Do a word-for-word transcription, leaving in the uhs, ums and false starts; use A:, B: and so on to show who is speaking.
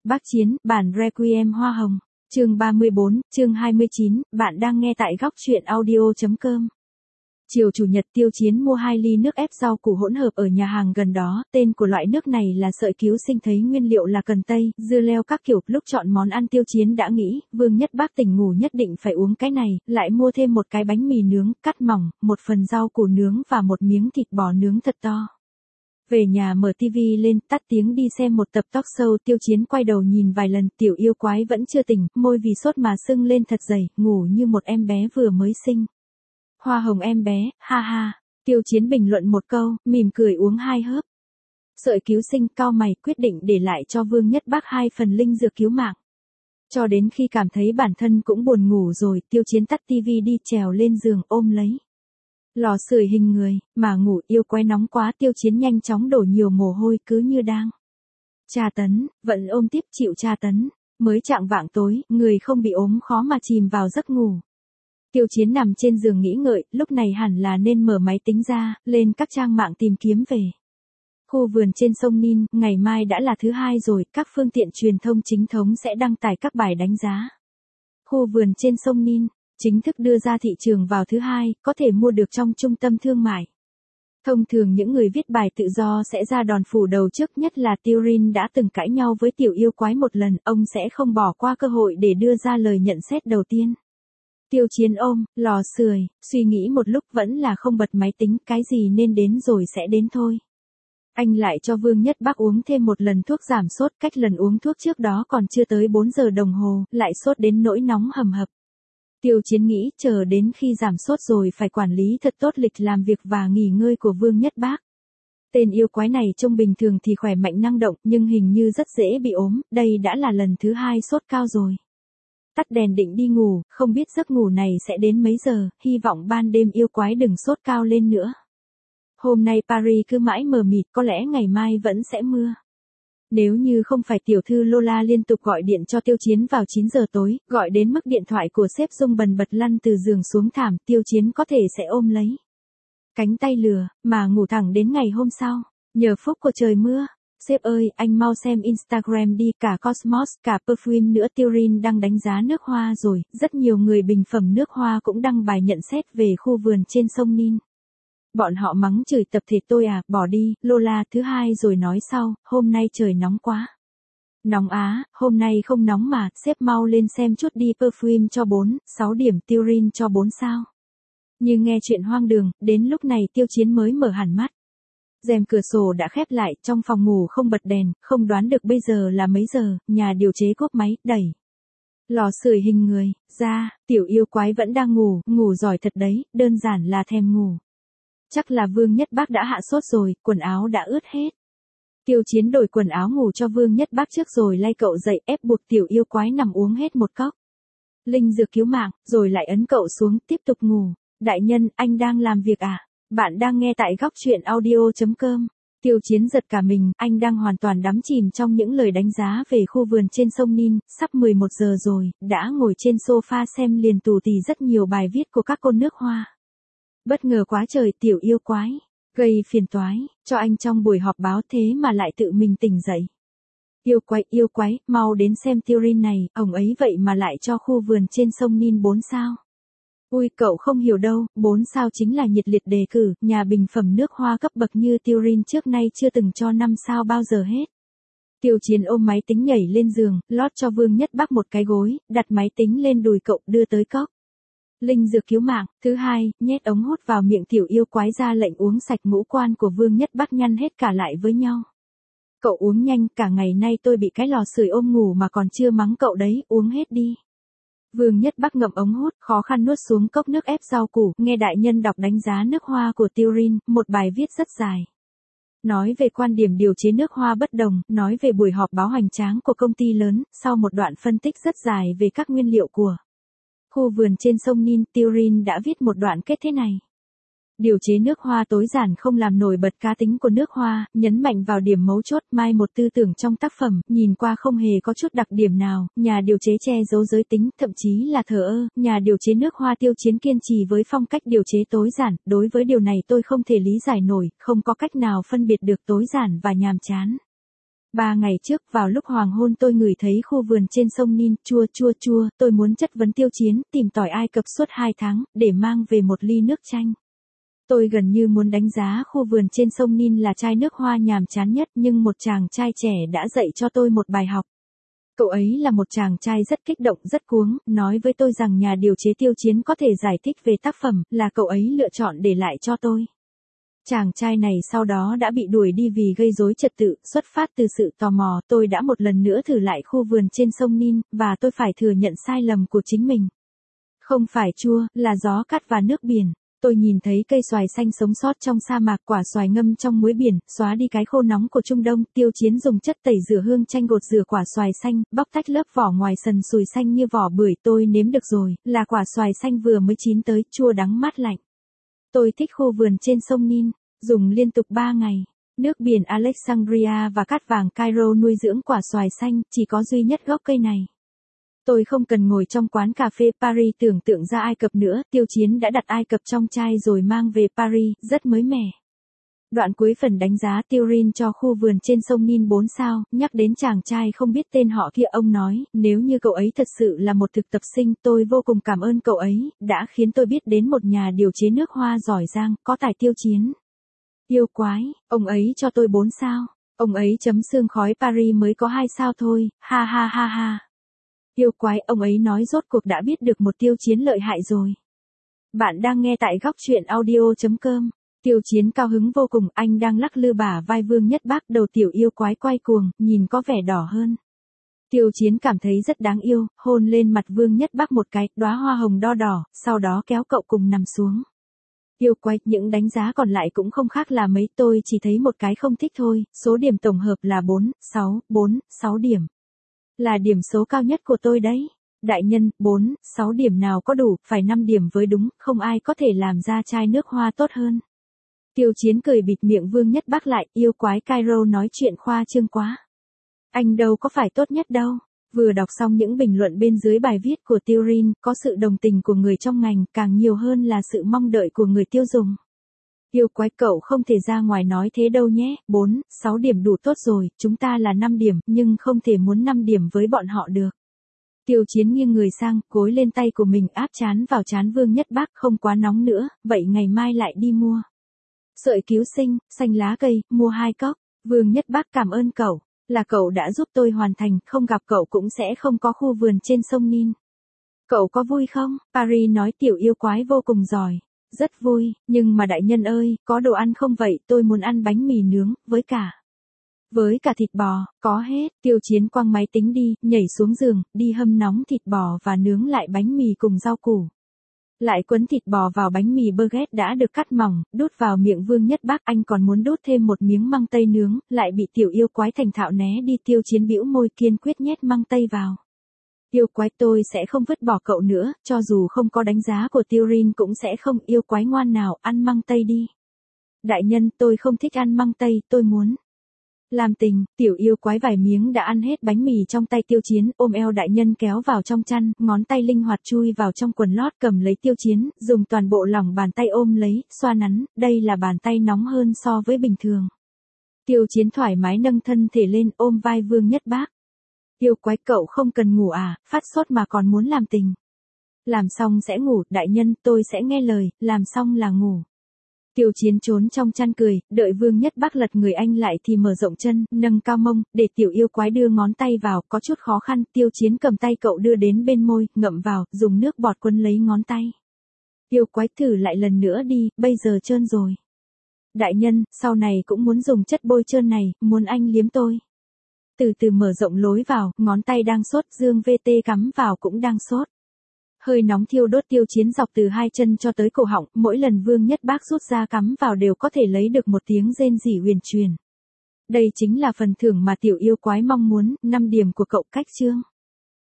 A: Bác Chiến, bản Requiem Hoa Hồng. Chương ba mươi bốn, chương hai mươi chín, bạn đang nghe tại góc truyện audio.com. Chiều chủ nhật Tiêu Chiến mua hai ly nước ép rau củ hỗn hợp ở nhà hàng gần đó, tên của loại nước này là sợi cứu sinh, thấy nguyên liệu là cần tây, dưa leo các kiểu. Lúc chọn món ăn Tiêu Chiến đã nghĩ, Vương Nhất Bác tỉnh ngủ nhất định phải uống cái này, lại mua thêm một cái bánh mì nướng, cắt mỏng, một phần rau củ nướng và một miếng thịt bò nướng thật to. Về nhà mở tivi lên, tắt tiếng đi xem một tập talk show. Tiêu Chiến quay đầu nhìn vài lần, tiểu yêu quái vẫn chưa tỉnh, môi vì sốt mà sưng lên thật dày, ngủ như một em bé vừa mới sinh. Hoa hồng em bé, ha ha. Tiêu Chiến bình luận một câu, mỉm cười uống hai hớp. Sợi cứu sinh, cau mày, quyết định để lại cho Vương Nhất Bác hai phần linh dược cứu mạng. Cho đến khi cảm thấy bản thân cũng buồn ngủ rồi, Tiêu Chiến tắt tivi đi, trèo lên giường ôm lấy lò sưởi hình người, mà ngủ. Yêu quái nóng quá, Tiêu Chiến nhanh chóng đổ nhiều mồ hôi, cứ như đang tra tấn, vẫn ôm tiếp chịu tra tấn. Mới chạng vạng tối, người không bị ốm khó mà chìm vào giấc ngủ. Tiêu Chiến nằm trên giường nghĩ ngợi, lúc này hẳn là nên mở máy tính ra, lên các trang mạng tìm kiếm về khu vườn trên sông Nin. Ngày mai đã là thứ hai rồi, các phương tiện truyền thông chính thống sẽ đăng tải các bài đánh giá khu vườn trên sông Nin. Chính thức đưa ra thị trường vào thứ hai, có thể mua được trong trung tâm thương mại. Thông thường những người viết bài tự do sẽ ra đòn phủ đầu trước, nhất là Tiêu Rin đã từng cãi nhau với tiểu yêu quái một lần, ông sẽ không bỏ qua cơ hội để đưa ra lời nhận xét đầu tiên. Tiêu Chiến ôm lò sưởi, suy nghĩ một lúc vẫn là không bật máy tính, cái gì nên đến rồi sẽ đến thôi. Anh lại cho Vương Nhất Bác uống thêm một lần thuốc giảm sốt, cách lần uống thuốc trước đó còn chưa tới bốn giờ đồng hồ, lại sốt đến nỗi nóng hầm hập. Tiêu Chiến nghĩ, chờ đến khi giảm sốt rồi phải quản lý thật tốt lịch làm việc và nghỉ ngơi của Vương Nhất Bác. Tên yêu quái này trông bình thường thì khỏe mạnh năng động, nhưng hình như rất dễ bị ốm, đây đã là lần thứ hai sốt cao rồi. Tắt đèn định đi ngủ, không biết giấc ngủ này sẽ đến mấy giờ, hy vọng ban đêm yêu quái đừng sốt cao lên nữa. Hôm nay Paris cứ mãi mờ mịt, có lẽ ngày mai vẫn sẽ mưa. Nếu như không phải tiểu thư Lola liên tục gọi điện cho Tiêu Chiến vào chín giờ tối, gọi đến mức điện thoại của sếp rung bần bật lăn từ giường xuống thảm, Tiêu Chiến có thể sẽ ôm lấy cánh tay lừa, mà ngủ thẳng đến ngày hôm sau. Nhờ phúc của trời mưa. Sếp ơi, anh mau xem Instagram đi, cả Cosmos, cả Perfume nữa. Tiêu Rin đang đánh giá nước hoa rồi, rất nhiều người bình phẩm nước hoa cũng đăng bài nhận xét về khu vườn trên sông Nin. Bọn họ mắng chửi tập thể tôi à, bỏ đi, Lola, thứ hai rồi nói sau, hôm nay trời nóng quá. Nóng á, hôm nay không nóng mà, sếp mau lên xem chút đi. Perfume cho bốn, sáu điểm, Tiêu Rin cho bốn sao. Như nghe chuyện hoang đường, đến lúc này Tiêu Chiến mới mở hẳn mắt. Rèm cửa sổ đã khép lại, trong phòng ngủ không bật đèn, không đoán được bây giờ là mấy giờ, nhà điều chế cốp máy, đẩy lò sưởi hình người ra, tiểu yêu quái vẫn đang ngủ, ngủ giỏi thật đấy, đơn giản là thèm ngủ. Chắc là Vương Nhất Bác đã hạ sốt rồi, quần áo đã ướt hết. Tiêu Chiến đổi quần áo ngủ cho Vương Nhất Bác trước rồi lay cậu dậy, ép buộc tiểu yêu quái nằm uống hết một cốc linh dược cứu mạng, rồi lại ấn cậu xuống, tiếp tục ngủ. Đại nhân, anh đang làm việc à? Bạn đang nghe tại góc truyện audio.com. Tiêu Chiến giật cả mình, anh đang hoàn toàn đắm chìm trong những lời đánh giá về khu vườn trên sông Nin. Sắp mười một giờ rồi, đã ngồi trên sofa xem liền tù tì rất nhiều bài viết của các cô nước hoa. Bất ngờ quá trời, tiểu yêu quái gây phiền toái cho anh trong buổi họp báo, thế mà lại tự mình tỉnh dậy. Yêu quái, yêu quái, mau đến xem Tiêu Rin này, ông ấy vậy mà lại cho khu vườn trên sông Nin bốn sao. Ui, cậu không hiểu đâu, bốn sao chính là nhiệt liệt đề cử, nhà bình phẩm nước hoa cấp bậc như Tiêu Rin trước nay chưa từng cho năm sao bao giờ hết. Tiêu Chiến ôm máy tính nhảy lên giường, lót cho Vương Nhất Bác một cái gối, đặt máy tính lên đùi cậu, đưa tới cốc linh dược cứu mạng. Thứ hai, nhét ống hút vào miệng tiểu yêu quái, ra lệnh uống sạch. Ngũ quan của Vương Nhất Bác nhăn hết cả lại với nhau. Cậu uống nhanh, cả ngày nay tôi bị cái lò sưởi ôm ngủ mà còn chưa mắng cậu đấy, uống hết đi. Vương Nhất Bác ngậm ống hút, khó khăn nuốt xuống cốc nước ép rau củ, nghe đại nhân đọc đánh giá nước hoa của Tiêu Rin, một bài viết rất dài. Nói về quan điểm điều chế nước hoa bất đồng, nói về buổi họp báo hoành tráng của công ty lớn, sau một đoạn phân tích rất dài về các nguyên liệu của khu vườn trên sông Nin, Tiêu Rin đã viết một đoạn kết thế này. Điều chế nước hoa tối giản không làm nổi bật cá tính của nước hoa, nhấn mạnh vào điểm mấu chốt, mai một tư tưởng trong tác phẩm, nhìn qua không hề có chút đặc điểm nào, nhà điều chế che giấu giới tính, thậm chí là thờ ơ, nhà điều chế nước hoa Tiêu Chiến kiên trì với phong cách điều chế tối giản, đối với điều này tôi không thể lý giải nổi, không có cách nào phân biệt được tối giản và nhàm chán. Ba ngày trước vào lúc hoàng hôn tôi ngửi thấy khu vườn trên sông Nin, chua chua chua, tôi muốn chất vấn Tiêu Chiến, tìm tỏi Ai Cập suốt hai tháng, để mang về một ly nước chanh. Tôi gần như muốn đánh giá khu vườn trên sông Nin là chai nước hoa nhàm chán nhất, nhưng một chàng trai trẻ đã dạy cho tôi một bài học. Cậu ấy là một chàng trai rất kích động, rất cuống, nói với tôi rằng nhà điều chế Tiêu Chiến có thể giải thích về tác phẩm, là cậu ấy lựa chọn để lại cho tôi. Chàng trai này sau đó đã bị đuổi đi vì gây rối trật tự, xuất phát từ sự tò mò, tôi đã một lần nữa thử lại khu vườn trên sông Nin, và tôi phải thừa nhận sai lầm của chính mình. Không phải chua, là gió cát và nước biển. Tôi nhìn thấy cây xoài xanh sống sót trong sa mạc, quả xoài ngâm trong muối biển, xóa đi cái khô nóng của Trung Đông. Tiêu Chiến dùng chất tẩy rửa hương chanh gột rửa quả xoài xanh, bóc tách lớp vỏ ngoài sần sùi xanh như vỏ bưởi. Tôi nếm được rồi, là quả xoài xanh vừa mới chín tới, chua đắng mát lạnh. Tôi thích khu vườn trên sông Nin, dùng liên tục ba ngày. Nước biển Alexandria và cát vàng Cairo nuôi dưỡng quả xoài xanh, chỉ có duy nhất gốc cây này. Tôi không cần ngồi trong quán cà phê Paris tưởng tượng ra Ai Cập nữa, Tiêu Chiến đã đặt Ai Cập trong chai rồi mang về Paris, rất mới mẻ. Đoạn cuối phần đánh giá Turin cho khu vườn trên sông Nin bốn sao, nhắc đến chàng trai không biết tên họ kia, ông nói, nếu như cậu ấy thật sự là một thực tập sinh, tôi vô cùng cảm ơn cậu ấy, đã khiến tôi biết đến một nhà điều chế nước hoa giỏi giang, có tài. Tiêu Chiến. Yêu quái, ông ấy cho tôi bốn sao, ông ấy chấm sương khói Paris mới có hai sao thôi, ha ha ha ha. Yêu quái, ông ấy nói rốt cuộc đã biết được một Tiêu Chiến lợi hại rồi. Bạn đang nghe tại góc truyện audio chấm com. Tiêu Chiến cao hứng vô cùng, anh đang lắc lư bả vai Vương Nhất Bác, đầu tiểu yêu quái quay cuồng, nhìn có vẻ đỏ hơn. Tiêu Chiến cảm thấy rất đáng yêu, hôn lên mặt Vương Nhất Bác một cái, đóa hoa hồng đo đỏ, sau đó kéo cậu cùng nằm xuống. Yêu quái, những đánh giá còn lại cũng không khác là mấy, tôi chỉ thấy một cái không thích thôi, số điểm tổng hợp là bốn, sáu, bốn, sáu điểm. Là điểm số cao nhất của tôi đấy. Đại nhân, bốn, sáu điểm nào có đủ, phải năm điểm với đúng, không ai có thể làm ra chai nước hoa tốt hơn. Tiêu Chiến cười bịt miệng Vương Nhất Bác lại, yêu quái Cairo nói chuyện khoa trương quá. Anh đâu có phải tốt nhất đâu. Vừa đọc xong những bình luận bên dưới bài viết của Turin, có sự đồng tình của người trong ngành, càng nhiều hơn là sự mong đợi của người tiêu dùng. Yêu quái, cậu không thể ra ngoài nói thế đâu nhé, bốn, sáu điểm đủ tốt rồi, chúng ta là năm điểm, nhưng không thể muốn năm điểm với bọn họ được. Tiêu Chiến nghiêng người sang, gối lên tay của mình áp trán vào trán Vương Nhất Bác, không quá nóng nữa, vậy ngày mai lại đi mua. Sợi cứu sinh, xanh lá cây, mua hai cốc. Vương Nhất Bác, cảm ơn cậu, là cậu đã giúp tôi hoàn thành, không gặp cậu cũng sẽ không có khu vườn trên sông Nin. Cậu có vui không? Paris nói, tiểu yêu quái vô cùng giỏi. Rất vui, nhưng mà đại nhân ơi, có đồ ăn không vậy, tôi muốn ăn bánh mì nướng, với cả. Với cả thịt bò, có hết. Tiêu Chiến quăng máy tính đi, nhảy xuống giường, đi hâm nóng thịt bò và nướng lại bánh mì cùng rau củ. Lại quấn thịt bò vào bánh mì baguette đã được cắt mỏng, đút vào miệng Vương Nhất Bác, anh còn muốn đút thêm một miếng măng tây nướng, lại bị tiểu yêu quái thành thạo né đi. Tiêu Chiến bĩu môi kiên quyết nhét măng tây vào. Yêu quái, tôi sẽ không vứt bỏ cậu nữa, cho dù không có đánh giá của Turin cũng sẽ không. Yêu quái ngoan nào, ăn măng tây đi. Đại nhân, tôi không thích ăn măng tây, tôi muốn làm tình. Tiểu yêu quái vài miếng đã ăn hết bánh mì trong tay Tiêu Chiến, ôm eo đại nhân kéo vào trong chăn, ngón tay linh hoạt chui vào trong quần lót cầm lấy Tiêu Chiến, dùng toàn bộ lòng bàn tay ôm lấy, xoa nắn, đây là bàn tay nóng hơn so với bình thường. Tiêu Chiến thoải mái nâng thân thể lên, ôm vai Vương Nhất Bác. Yêu quái, cậu không cần ngủ à, phát sốt mà còn muốn làm tình. Làm xong sẽ ngủ, đại nhân, tôi sẽ nghe lời, làm xong là ngủ. Tiêu Chiến trốn trong chăn cười, đợi Vương Nhất Bác lật người anh lại thì mở rộng chân, nâng cao mông, để tiểu yêu quái đưa ngón tay vào, có chút khó khăn. Tiêu Chiến cầm tay cậu đưa đến bên môi, ngậm vào, dùng nước bọt quấn lấy ngón tay. Yêu quái, thử lại lần nữa đi, bây giờ trơn rồi. Đại nhân, sau này cũng muốn dùng chất bôi trơn này, muốn anh liếm tôi. Từ từ mở rộng lối vào, ngón tay đang sốt, dương vê tê cắm vào cũng đang sốt. Hơi nóng thiêu đốt. Tiêu Chiến dọc từ hai chân cho tới cổ họng, mỗi lần Vương Nhất Bác rút ra cắm vào đều có thể lấy được một tiếng rên rỉ huyền truyền. Đây chính là phần thưởng mà tiểu yêu quái mong muốn, năm điểm của cậu. Cách chương.